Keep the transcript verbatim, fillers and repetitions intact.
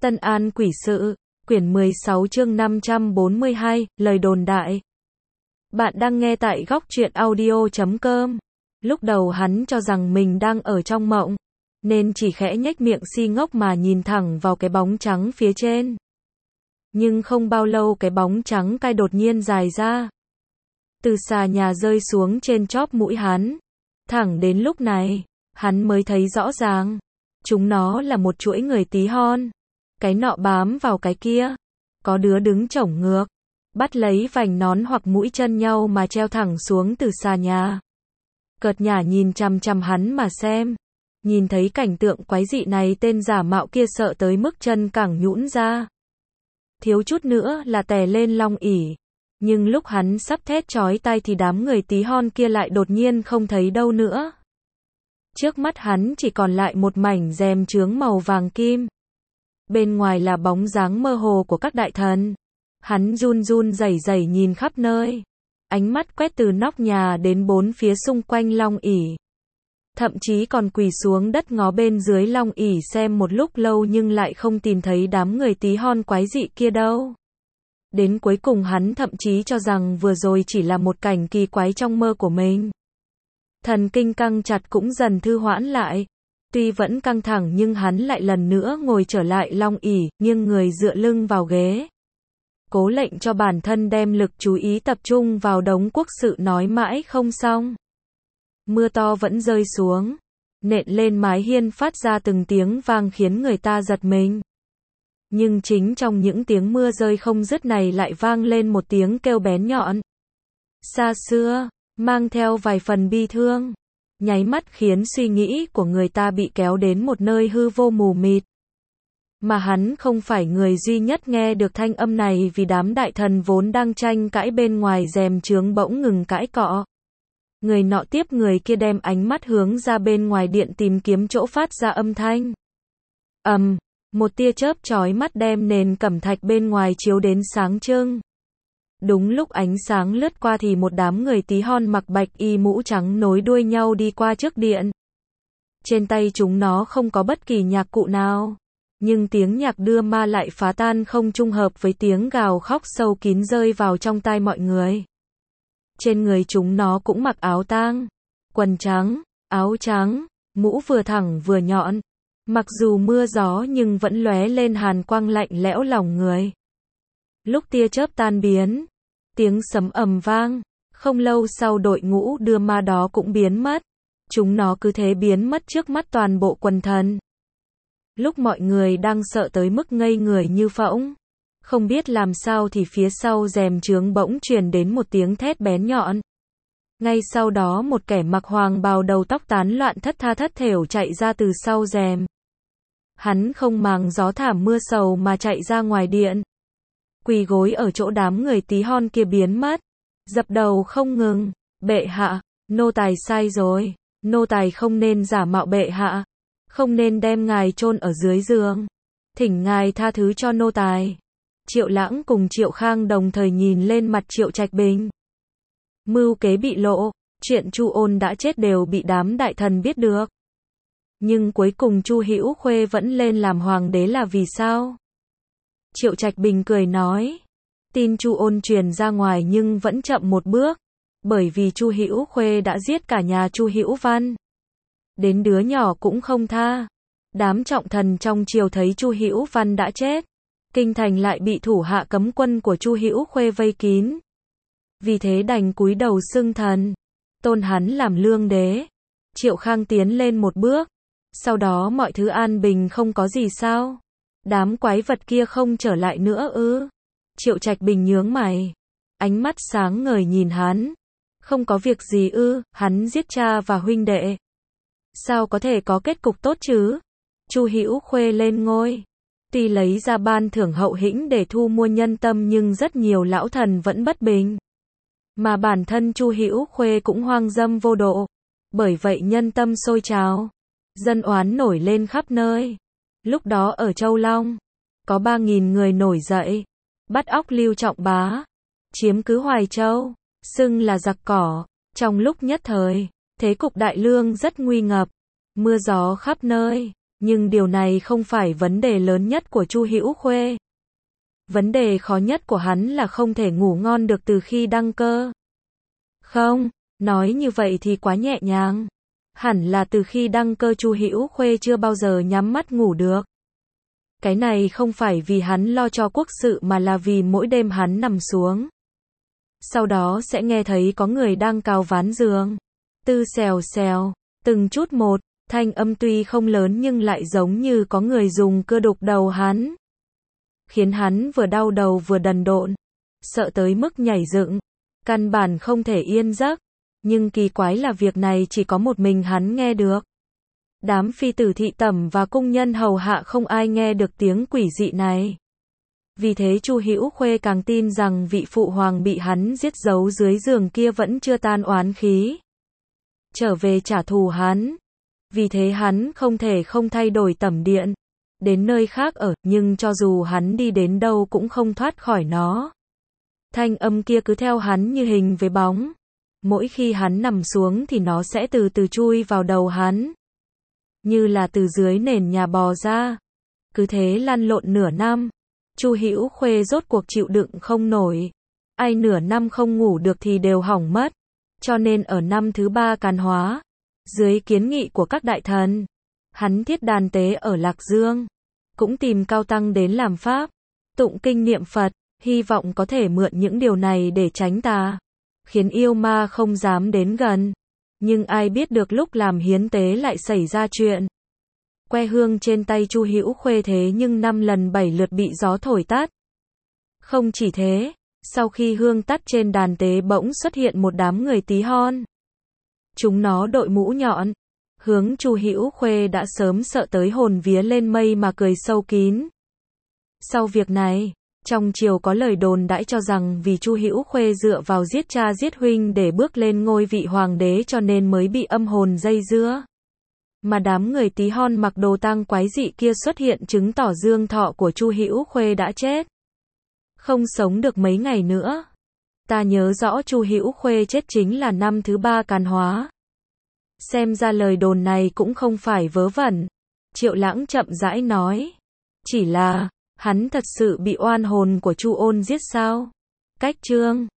Tân An Quỷ Sự, quyển mười sáu chương năm trăm bốn mươi hai, lời đồn đại. Bạn đang nghe tại góc truyện audio chấm com. Lúc đầu hắn cho rằng mình đang ở trong mộng, nên chỉ khẽ nhếch miệng si ngốc mà nhìn thẳng vào cái bóng trắng phía trên. Nhưng không bao lâu cái bóng trắng cai đột nhiên dài ra. Từ xà nhà rơi xuống trên chóp mũi hắn. Thẳng đến lúc này, hắn mới thấy rõ ràng. Chúng nó là một chuỗi người tí hon. Cái nọ bám vào cái kia. Có đứa đứng chổng ngược. Bắt lấy vành nón hoặc mũi chân nhau mà treo thẳng xuống từ xà nhà. Cợt nhả nhìn chằm chằm hắn mà xem. Nhìn thấy cảnh tượng quái dị này, tên giả mạo kia sợ tới mức chân cẳng nhũn ra. Thiếu chút nữa là tè lên long ỷ. Nhưng lúc hắn sắp thét chói tai thì đám người tí hon kia lại đột nhiên không thấy đâu nữa. Trước mắt hắn chỉ còn lại một mảnh rèm chướng màu vàng kim. Bên ngoài là bóng dáng mơ hồ của các đại thần. Hắn run run rẩy rẩy nhìn khắp nơi. Ánh mắt quét từ nóc nhà đến bốn phía xung quanh long ỷ. Thậm chí còn quỳ xuống đất ngó bên dưới long ỷ xem một lúc lâu nhưng lại không tìm thấy đám người tí hon quái dị kia đâu. Đến cuối cùng hắn thậm chí cho rằng vừa rồi chỉ là một cảnh kỳ quái trong mơ của mình. Thần kinh căng chặt cũng dần thư hoãn lại. Tuy vẫn căng thẳng nhưng hắn lại lần nữa ngồi trở lại long ỷ, nghiêng người dựa lưng vào ghế. Cố lệnh cho bản thân đem lực chú ý tập trung vào đống quốc sự nói mãi không xong. Mưa to vẫn rơi xuống, nện lên mái hiên phát ra từng tiếng vang khiến người ta giật mình. Nhưng chính trong những tiếng mưa rơi không dứt này lại vang lên một tiếng kêu bén nhọn. Xa xưa, mang theo vài phần bi thương. Nháy mắt khiến suy nghĩ của người ta bị kéo đến một nơi hư vô mù mịt. Mà hắn không phải người duy nhất nghe được thanh âm này, vì đám đại thần vốn đang tranh cãi bên ngoài rèm chướng bỗng ngừng cãi cọ. Người nọ tiếp người kia đem ánh mắt hướng ra bên ngoài điện tìm kiếm chỗ phát ra âm thanh. Ầm, um, một tia chớp chói mắt đem nền cẩm thạch bên ngoài chiếu đến sáng trưng. Đúng lúc ánh sáng lướt qua thì một đám người tí hon mặc bạch y mũ trắng nối đuôi nhau đi qua trước điện. Trên tay chúng nó không có bất kỳ nhạc cụ nào. Nhưng tiếng nhạc đưa ma lại phá tan không trung hợp với tiếng gào khóc sâu kín rơi vào trong tai mọi người. Trên người chúng nó cũng mặc áo tang, quần trắng, áo trắng, mũ vừa thẳng vừa nhọn. Mặc dù mưa gió nhưng vẫn lóe lên hàn quang lạnh lẽo lòng người. Lúc tia chớp tan biến, tiếng sấm ầm vang, không lâu sau đội ngũ đưa ma đó cũng biến mất. Chúng nó cứ thế biến mất trước mắt toàn bộ quần thần. Lúc mọi người đang sợ tới mức ngây người như phỗng, không biết làm sao thì phía sau rèm chướng bỗng truyền đến một tiếng thét bén nhọn. Ngay sau đó một kẻ mặc hoàng bào đầu tóc tán loạn thất tha thất thểu chạy ra từ sau rèm. Hắn không màng gió thảm mưa sầu mà chạy ra ngoài điện. Quỳ gối ở chỗ đám người tí hon kia biến mất. Dập đầu không ngừng. Bệ hạ, nô tài sai rồi. Nô tài không nên giả mạo bệ hạ. Không nên đem ngài chôn ở dưới giường. Thỉnh ngài tha thứ cho nô tài. Triệu Lãng cùng Triệu Khang đồng thời nhìn lên mặt Triệu Trạch Bình. Mưu kế bị lộ, chuyện Chu Ôn đã chết đều bị đám đại thần biết được. Nhưng cuối cùng Chu Hữu Khuê vẫn lên làm hoàng đế là vì sao? Triệu Trạch Bình cười nói, tin Chu Ôn truyền ra ngoài nhưng vẫn chậm một bước, bởi vì Chu Hữu Khuê đã giết cả nhà Chu Hữu Văn. Đến đứa nhỏ cũng không tha. Đám trọng thần trong triều thấy Chu Hữu Văn đã chết, kinh thành lại bị thủ hạ cấm quân của Chu Hữu Khuê vây kín. Vì thế đành cúi đầu xưng thần, tôn hắn làm lương đế. Triệu Khang tiến lên một bước, sau đó mọi thứ an bình không có gì sao? Đám quái vật kia không trở lại nữa ư? Triệu Trạch Bình nhướng mày, ánh mắt sáng ngời nhìn hắn. Không có việc gì ư? Hắn giết cha và huynh đệ, sao có thể có kết cục tốt chứ? Chu Hữu Khuê lên ngôi, tuy lấy ra ban thưởng hậu hĩnh để thu mua nhân tâm nhưng rất nhiều lão thần vẫn bất bình. Mà bản thân Chu Hữu Khuê cũng hoang dâm vô độ. Bởi vậy nhân tâm sôi trào, dân oán nổi lên khắp nơi. Lúc đó ở Châu Long, có ba nghìn người nổi dậy, bắt óc Lưu Trọng Bá, chiếm cứ Hoài Châu, xưng là giặc cỏ. Trong lúc nhất thời, thế cục đại lương rất nguy ngập, mưa gió khắp nơi. Nhưng điều này không phải vấn đề lớn nhất của Chu Hữu Khuê. Vấn đề khó nhất của hắn là không thể ngủ ngon được từ khi đăng cơ. Không, nói như vậy thì quá nhẹ nhàng. Hẳn là từ khi đăng cơ Chu Hữu Khuê chưa bao giờ nhắm mắt ngủ được. Cái này không phải vì hắn lo cho quốc sự mà là vì mỗi đêm hắn nằm xuống. Sau đó sẽ nghe thấy có người đang cào ván giường. Tư xèo xèo, từng chút một, thanh âm tuy không lớn nhưng lại giống như có người dùng cưa đục đầu hắn. Khiến hắn vừa đau đầu vừa đần độn, sợ tới mức nhảy dựng, căn bản không thể yên giấc. Nhưng kỳ quái là việc này chỉ có một mình hắn nghe được. Đám phi tử thị tẩm và cung nhân hầu hạ không ai nghe được tiếng quỷ dị này. Vì thế Chu Hữu Khuê càng tin rằng vị phụ hoàng bị hắn giết giấu dưới giường kia vẫn chưa tan oán khí, trở về trả thù hắn. Vì thế hắn không thể không thay đổi tẩm điện, đến nơi khác ở, nhưng cho dù hắn đi đến đâu cũng không thoát khỏi nó. Thanh âm kia cứ theo hắn như hình với bóng. Mỗi khi hắn nằm xuống thì nó sẽ từ từ chui vào đầu hắn, như là từ dưới nền nhà bò ra. Cứ thế lăn lộn nửa năm, Chu Hữu Khuê rốt cuộc chịu đựng không nổi. Ai nửa năm không ngủ được thì đều hỏng mất. Cho nên ở năm thứ ba Càn Hóa, dưới kiến nghị của các đại thần, hắn thiết đàn tế ở Lạc Dương, cũng tìm cao tăng đến làm pháp, tụng kinh niệm Phật, hy vọng có thể mượn những điều này để tránh tà, khiến yêu ma không dám đến gần. Nhưng ai biết được lúc làm hiến tế lại xảy ra chuyện. Que hương trên tay Chu Hữu Khuê thế nhưng năm lần bảy lượt bị gió thổi tắt. Không chỉ thế, sau khi hương tắt trên đàn tế bỗng xuất hiện một đám người tí hon. Chúng nó đội mũ nhọn, hướng Chu Hữu Khuê đã sớm sợ tới hồn vía lên mây mà cười sâu kín. Sau việc này, trong triều có lời đồn đãi cho rằng vì Chu Hữu Khuê dựa vào giết cha giết huynh để bước lên ngôi vị hoàng đế cho nên mới bị âm hồn dây dưa. Mà đám người tí hon mặc đồ tang quái dị kia xuất hiện chứng tỏ dương thọ của Chu Hữu Khuê đã chết, không sống được mấy ngày nữa. Ta nhớ rõ Chu Hữu Khuê chết chính là năm thứ ba Càn Hóa. Xem ra lời đồn này cũng không phải vớ vẩn. Triệu Lãng chậm rãi nói. Chỉ là, hắn thật sự bị oan hồn của Chu Ôn giết sao? Cách chương